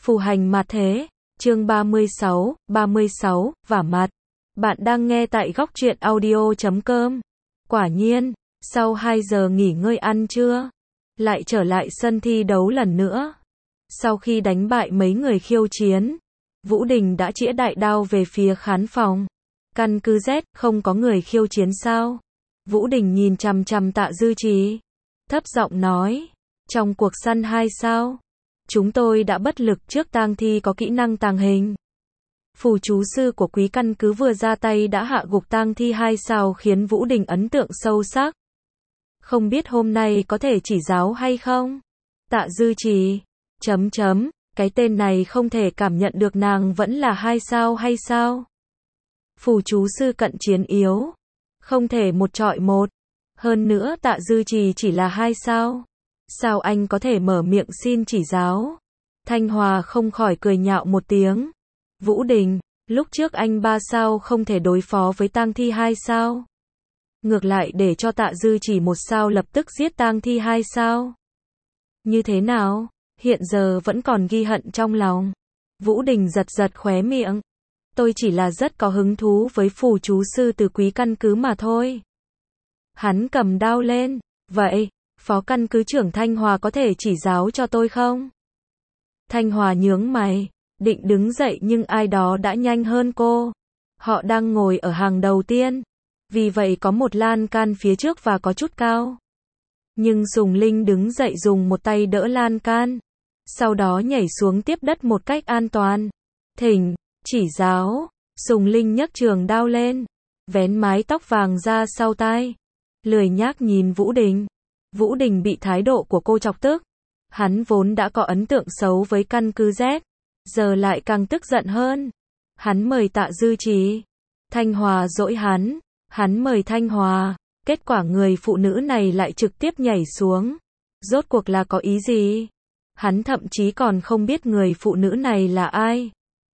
Phù hành mặt thế, chương 36, vả mặt. Bạn đang nghe tại góc truyện audio.com. Quả nhiên, sau 2 giờ nghỉ ngơi ăn trưa, lại trở lại sân thi đấu lần nữa. Sau khi đánh bại mấy người khiêu chiến, Vũ Đình đã chĩa đại đao về phía khán phòng. Căn cứ Z, không có người khiêu chiến sao? Vũ Đình nhìn chằm chằm Tạ Dư Trì, thấp giọng nói, trong cuộc săn 2 sao? Chúng tôi đã bất lực trước tang thi có kỹ năng tàng hình. Phù chú sư của quý căn cứ vừa ra tay đã hạ gục tang thi 2 sao khiến Vũ Đình ấn tượng sâu sắc. Không biết hôm nay có thể chỉ giáo hay không? Tạ Dư Trì, cái tên này không thể cảm nhận được nàng vẫn là 2 sao hay sao? Phù chú sư cận chiến yếu, không thể một chọi một. Hơn nữa Tạ Dư Trì chỉ là 2 sao. Sao anh có thể mở miệng xin chỉ giáo? Thanh Hòa không khỏi cười nhạo một tiếng. Vũ Đình, lúc trước anh 3 sao không thể đối phó với tang thi 2 sao. Ngược lại để cho Tạ Dư Trì 1 sao lập tức giết tang thi 2 sao. Như thế nào? Hiện giờ vẫn còn ghi hận trong lòng. Vũ Đình giật giật khóe miệng. Tôi chỉ là rất có hứng thú với phù chú sư từ quý căn cứ mà thôi. Hắn cầm đao lên. Vậy, phó căn cứ trưởng Thanh Hòa có thể chỉ giáo cho tôi không? Thanh Hòa nhướng mày, định đứng dậy nhưng ai đó đã nhanh hơn cô. Họ đang ngồi ở hàng đầu tiên, vì vậy có một lan can phía trước và có chút cao. Nhưng Sùng Linh đứng dậy dùng một tay đỡ lan can, sau đó nhảy xuống tiếp đất một cách an toàn. Thỉnh, chỉ giáo. Sùng Linh nhấc trường đao lên, vén mái tóc vàng ra sau tai, lười nhác nhìn Vũ Đình. Vũ Đình bị thái độ của cô chọc tức. Hắn vốn đã có ấn tượng xấu với căn cứ Z, giờ lại càng tức giận hơn. Hắn mời Tạ Dư Trì. Thanh Hòa dỗi hắn mời Thanh Hòa. Kết quả người phụ nữ này lại trực tiếp nhảy xuống. Rốt cuộc là có ý gì? Hắn thậm chí còn không biết người phụ nữ này là ai.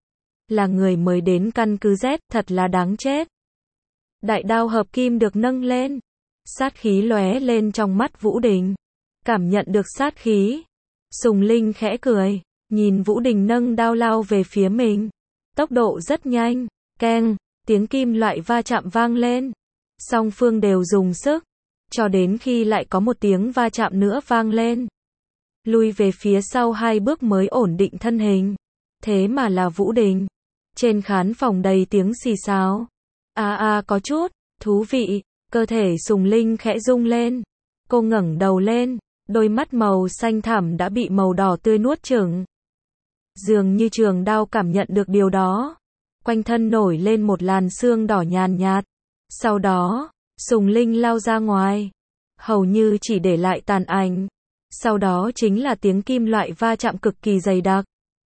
Là người mới đến căn cứ Z, thật là đáng chết. Đại đao hợp kim được nâng lên. Sát khí lóe lên trong mắt Vũ Đình. Cảm nhận được sát khí, Sùng Linh khẽ cười, nhìn Vũ Đình nâng đao lao về phía mình. Tốc độ rất nhanh, keng, tiếng kim loại va chạm vang lên. Song phương đều dùng sức, cho đến khi lại có một tiếng va chạm nữa vang lên. Lui về phía sau 2 bước mới ổn định thân hình. Thế mà là Vũ Đình. Trên khán phòng đầy tiếng xì xào. Có chút thú vị. Cơ thể Sùng Linh khẽ rung lên. Cô ngẩng đầu lên, đôi mắt màu xanh thẳm đã bị màu đỏ tươi nuốt chửng. Dường như trường đao cảm nhận được điều đó. Quanh thân nổi lên một làn sương đỏ nhàn nhạt. Sau đó, Sùng Linh lao ra ngoài. Hầu như chỉ để lại tàn ảnh. Sau đó chính là tiếng kim loại va chạm cực kỳ dày đặc.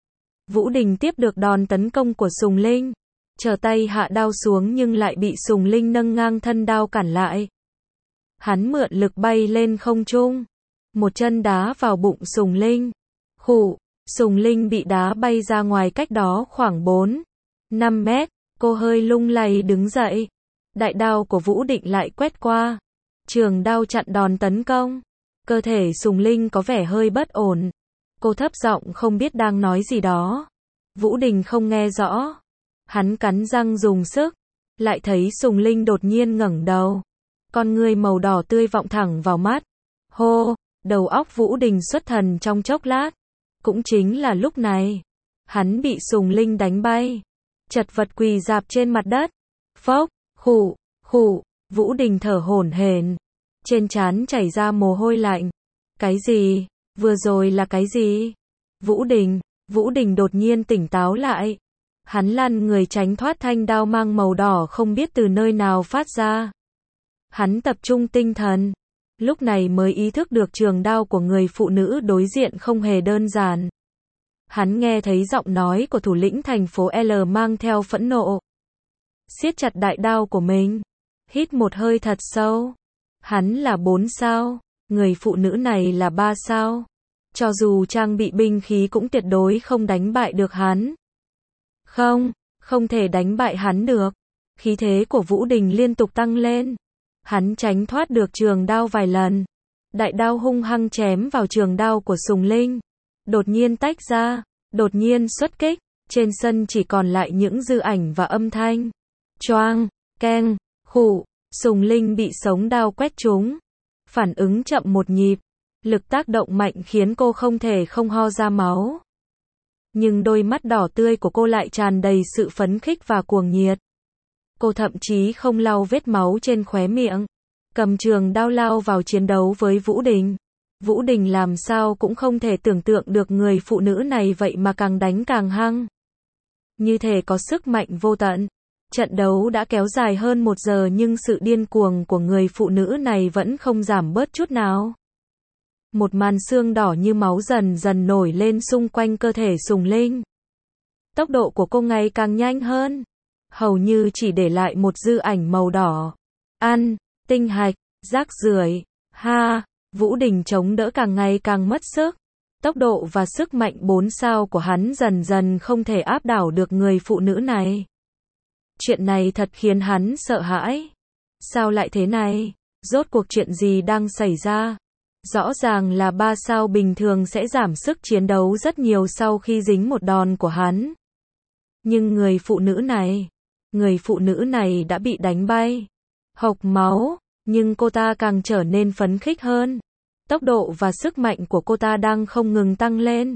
Vũ Đình tiếp được đòn tấn công của Sùng Linh. Trở tay hạ đao xuống nhưng lại bị Sùng Linh nâng ngang thân đao cản lại. Hắn mượn lực bay lên không trung. Một chân đá vào bụng Sùng Linh. Khụ, Sùng Linh bị đá bay ra ngoài cách đó khoảng 4-5 mét. Cô hơi lung lay đứng dậy. Đại đao của Vũ Định lại quét qua. Trường đao chặn đòn tấn công. Cơ thể Sùng Linh có vẻ hơi bất ổn. Cô thấp giọng không biết đang nói gì đó. Vũ Đình không nghe rõ. Hắn cắn răng dùng sức, lại thấy Sùng Linh đột nhiên ngẩng đầu. Con ngươi màu đỏ tươi vọng thẳng vào mắt. Hô, đầu óc Vũ Đình xuất thần trong chốc lát. Cũng chính là lúc này, hắn bị Sùng Linh đánh bay, chật vật quỳ rạp trên mặt đất. Phốc, khụ, Vũ Đình thở hổn hển, trên trán chảy ra mồ hôi lạnh. Cái gì? Vừa rồi là cái gì? Vũ Đình đột nhiên tỉnh táo lại. Hắn lăn người tránh thoát thanh đao mang màu đỏ không biết từ nơi nào phát ra. Hắn tập trung tinh thần, lúc này mới ý thức được trường đao của người phụ nữ đối diện không hề đơn giản. Hắn nghe thấy giọng nói của thủ lĩnh thành phố L mang theo phẫn nộ. Siết chặt đại đao của mình, hít một hơi thật sâu. Hắn là 4 sao, người phụ nữ này là 3 sao. Cho dù trang bị binh khí cũng tuyệt đối không đánh bại được hắn. Không thể đánh bại hắn được. Khí thế của Vũ Đình liên tục tăng lên. Hắn tránh thoát được trường đao vài lần. Đại đao hung hăng chém vào trường đao của Sùng Linh. Đột nhiên tách ra. đột nhiên xuất kích, trên sân chỉ còn lại những dư ảnh và âm thanh. Choang, keng, khụ, Sùng Linh bị sống đao quét trúng. Phản ứng chậm một nhịp, lực tác động mạnh khiến cô không thể không ho ra máu. Nhưng đôi mắt đỏ tươi của cô lại tràn đầy sự phấn khích và cuồng nhiệt. Cô thậm chí không lau vết máu trên khóe miệng, cầm trường đao lao vào chiến đấu với Vũ Đình. Vũ Đình làm sao cũng không thể tưởng tượng được người phụ nữ này vậy mà càng đánh càng hăng. Như thể có sức mạnh vô tận. Trận đấu đã kéo dài hơn 1 giờ nhưng sự điên cuồng của người phụ nữ này vẫn không giảm bớt chút nào. Một màn xương đỏ như máu dần dần nổi lên xung quanh cơ thể Sùng Linh. Tốc độ của cô ngày càng nhanh hơn, hầu như chỉ để lại một dư ảnh màu đỏ. Ăn, tinh hạch, rác rưởi, ha, Vũ Đình chống đỡ càng ngày càng mất sức. Tốc độ và sức mạnh 4 sao của hắn dần dần không thể áp đảo được người phụ nữ này. Chuyện này thật khiến hắn sợ hãi. Sao lại thế này? Rốt cuộc chuyện gì đang xảy ra? Rõ ràng là 3 sao bình thường sẽ giảm sức chiến đấu rất nhiều sau khi dính một đòn của hắn. Nhưng người phụ nữ này đã bị đánh bay, hộc máu, nhưng cô ta càng trở nên phấn khích hơn. Tốc độ và sức mạnh của cô ta đang không ngừng tăng lên.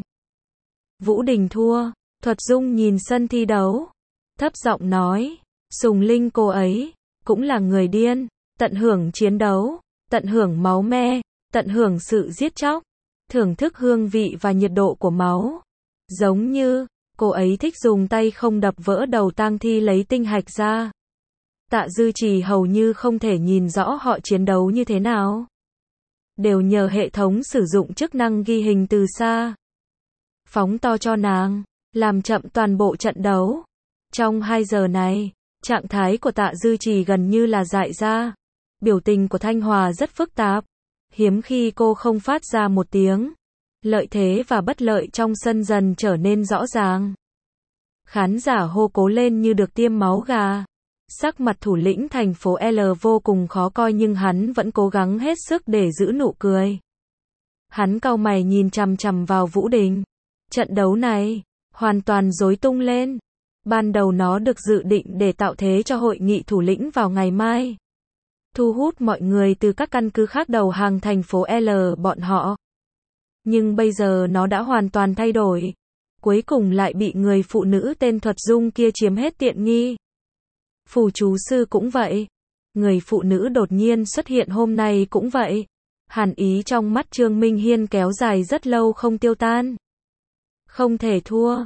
Vũ Đình thua. Thuật Dung nhìn sân thi đấu, thấp giọng nói, Sùng Linh cô ấy cũng là người điên, tận hưởng chiến đấu, tận hưởng máu me, tận hưởng sự giết chóc, thưởng thức hương vị và nhiệt độ của máu. Giống như cô ấy thích dùng tay không đập vỡ đầu tang thi lấy tinh hạch ra. Tạ Dư Trì hầu như không thể nhìn rõ họ chiến đấu như thế nào. Đều nhờ hệ thống sử dụng chức năng ghi hình từ xa. Phóng to cho nàng, làm chậm toàn bộ trận đấu. Trong 2 giờ này, trạng thái của Tạ Dư Trì gần như là dại ra. Biểu tình của Thanh Hòa rất phức tạp. Hiếm khi cô không phát ra một tiếng. Lợi thế và bất lợi trong sân dần trở nên rõ ràng. Khán giả hô cố lên như được tiêm máu gà. Sắc mặt thủ lĩnh thành phố L vô cùng khó coi nhưng hắn vẫn cố gắng hết sức để giữ nụ cười. Hắn cau mày nhìn chằm chằm vào Vũ Đình. Trận đấu này hoàn toàn rối tung lên. Ban đầu nó được dự định để tạo thế cho hội nghị thủ lĩnh vào ngày mai. Thu hút mọi người từ các căn cứ khác đầu hàng thành phố L bọn họ. Nhưng bây giờ nó đã hoàn toàn thay đổi. Cuối cùng lại bị người phụ nữ tên Thuật Dung kia chiếm hết tiện nghi. Phù chú sư cũng vậy. Người phụ nữ đột nhiên xuất hiện hôm nay cũng vậy. Hàn ý trong mắt Trương Minh Hiên kéo dài rất lâu không tiêu tan. Không thể thua,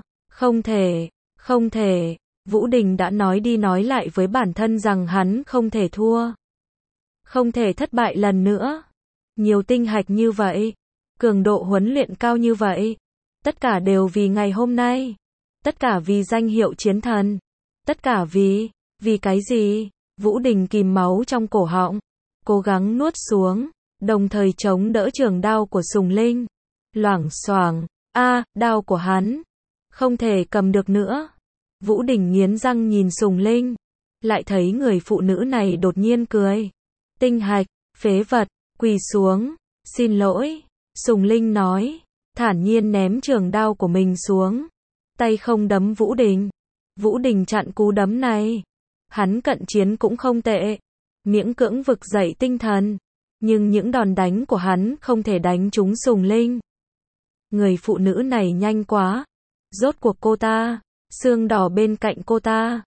không thể. Vũ Đình đã nói đi nói lại với bản thân rằng hắn không thể thua. Không thể thất bại lần nữa. Nhiều tinh hạch như vậy, cường độ huấn luyện cao như vậy. Tất cả đều vì ngày hôm nay. Tất cả vì danh hiệu chiến thần. Tất cả vì cái gì? Vũ Đình kìm máu trong cổ họng, cố gắng nuốt xuống, đồng thời chống đỡ trường đao của Sùng Linh. Loảng xoảng, đao của hắn, không thể cầm được nữa. Vũ Đình nghiến răng nhìn Sùng Linh, lại thấy người phụ nữ này đột nhiên cười. Tinh hạch, phế vật, quỳ xuống, xin lỗi, Sùng Linh nói, thản nhiên ném trường đao của mình xuống. Tay không đấm Vũ Đình. Vũ Đình chặn cú đấm này. Hắn cận chiến cũng không tệ, miễn cưỡng vực dậy tinh thần, nhưng những đòn đánh của hắn không thể đánh trúng Sùng Linh. Người phụ nữ này nhanh quá. Rốt cuộc cô ta, xương đỏ bên cạnh cô ta,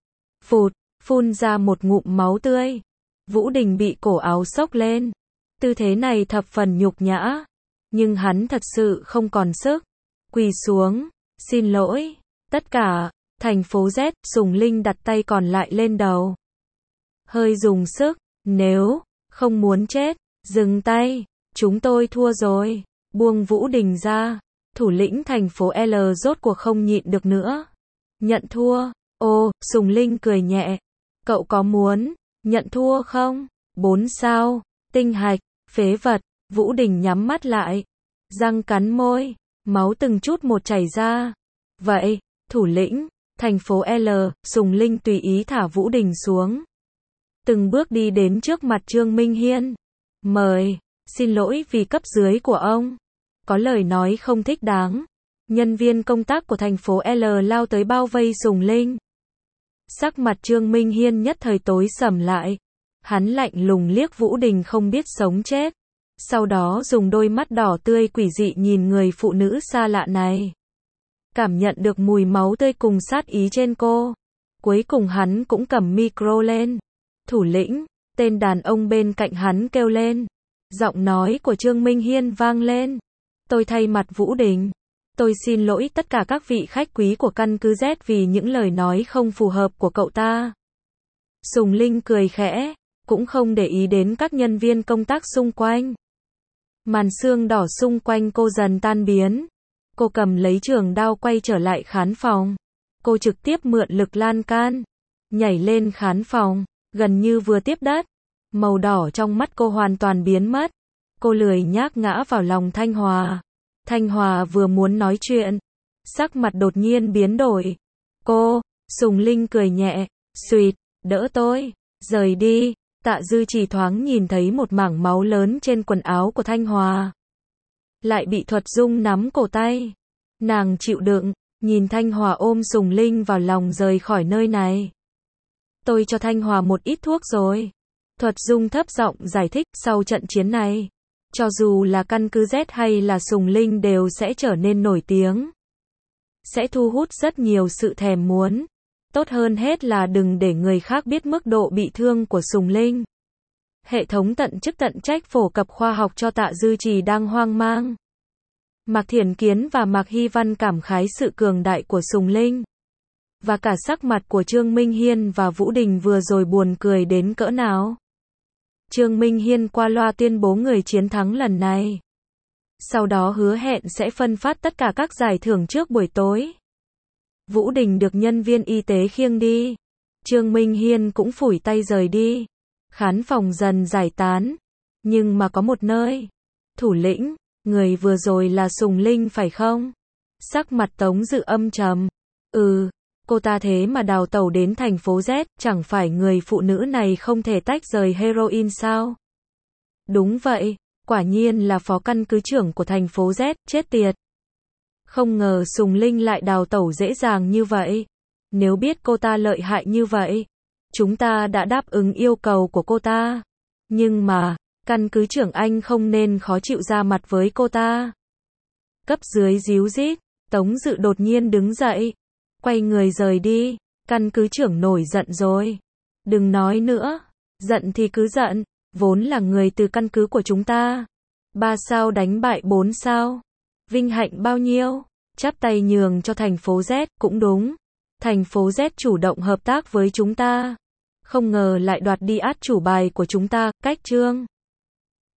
phun ra một ngụm máu tươi. Vũ Đình bị cổ áo xốc lên. Tư thế này thập phần nhục nhã, nhưng hắn thật sự không còn sức. Quỳ xuống, xin lỗi, tất cả. Thành phố Z, Sùng Linh đặt tay còn lại lên đầu. Hơi dùng sức, nếu không muốn chết, dừng tay, chúng tôi thua rồi. Buông Vũ Đình ra. Thủ lĩnh thành phố L rốt cuộc không nhịn được nữa. Nhận thua. Sùng Linh cười nhẹ. Cậu có muốn nhận thua không? 4 sao, tinh hạch, phế vật. Vũ Đình nhắm mắt lại, răng cắn môi, máu từng chút một chảy ra. Vậy, thủ lĩnh thành phố L, Sùng Linh tùy ý thả Vũ Đình xuống. Từng bước đi đến trước mặt Trương Minh Hiên. Mời, xin lỗi vì cấp dưới của ông. Có lời nói không thích đáng. Nhân viên công tác của thành phố L lao tới bao vây Sùng Linh. Sắc mặt Trương Minh Hiên nhất thời tối sầm lại. Hắn lạnh lùng liếc Vũ Đình không biết sống chết. Sau đó dùng đôi mắt đỏ tươi quỷ dị nhìn người phụ nữ xa lạ này. Cảm nhận được mùi máu tươi cùng sát ý trên cô. Cuối cùng hắn cũng cầm micro lên. Thủ lĩnh, tên đàn ông bên cạnh hắn kêu lên. Giọng nói của Trương Minh Hiên vang lên. Tôi thay mặt Vũ Đình. Tôi xin lỗi tất cả các vị khách quý của căn cứ Z vì những lời nói không phù hợp của cậu ta. Sùng Linh cười khẽ, cũng không để ý đến các nhân viên công tác xung quanh. Màn sương đỏ xung quanh cô dần tan biến. Cô cầm lấy trường đao quay trở lại khán phòng. Cô trực tiếp mượn lực lan can. Nhảy lên khán phòng, gần như vừa tiếp đất. Màu đỏ trong mắt cô hoàn toàn biến mất. Cô lười nhác ngã vào lòng Thanh Hòa. Thanh Hòa vừa muốn nói chuyện. Sắc mặt đột nhiên biến đổi. Cô, Sùng Linh cười nhẹ. Xuyệt, đỡ tôi, rời đi. Tạ Dư chỉ thoáng nhìn thấy một mảng máu lớn trên quần áo của Thanh Hòa. Lại bị Thuật Dung nắm cổ tay. Nàng chịu đựng, nhìn Thanh Hòa ôm Sùng Linh vào lòng rời khỏi nơi này. Tôi cho Thanh Hòa một ít thuốc rồi. Thuật Dung thấp giọng giải thích, sau trận chiến này, cho dù là căn cứ Z hay là Sùng Linh đều sẽ trở nên nổi tiếng. Sẽ thu hút rất nhiều sự thèm muốn. Tốt hơn hết là đừng để người khác biết mức độ bị thương của Sùng Linh. Hệ thống tận chức tận trách phổ cập khoa học cho Tạ Dư Trì đang hoang mang. Mạc Thiển Kiến và Mạc Hy Văn cảm khái sự cường đại của Sùng Linh. Và cả sắc mặt của Trương Minh Hiên và Vũ Đình vừa rồi buồn cười đến cỡ nào. Trương Minh Hiên qua loa tuyên bố người chiến thắng lần này. Sau đó hứa hẹn sẽ phân phát tất cả các giải thưởng trước buổi tối. Vũ Đình được nhân viên y tế khiêng đi. Trương Minh Hiên cũng phủi tay rời đi. Khán phòng dần giải tán. Nhưng mà có một nơi. Thủ lĩnh, người vừa rồi là Sùng Linh phải không? Sắc mặt Tống Dự âm trầm. Cô ta thế mà đào tẩu đến thành phố Z, chẳng phải người phụ nữ này không thể tách rời heroin sao? Đúng vậy, quả nhiên là phó căn cứ trưởng của thành phố Z, chết tiệt. Không ngờ Sùng Linh lại đào tẩu dễ dàng như vậy. Nếu biết cô ta lợi hại như vậy, chúng ta đã đáp ứng yêu cầu của cô ta. Nhưng mà, căn cứ trưởng anh không nên khó chịu ra mặt với cô ta. Cấp dưới díu dít, Tống Dự đột nhiên đứng dậy. Quay người rời đi, căn cứ trưởng nổi giận rồi. Đừng nói nữa, giận thì cứ giận, vốn là người từ căn cứ của chúng ta. 3 sao đánh bại 4 sao. Vinh hạnh bao nhiêu, chắp tay nhường cho thành phố Z, cũng đúng. Thành phố Z chủ động hợp tác với chúng ta. Không ngờ lại đoạt đi át chủ bài của chúng ta, cách chương.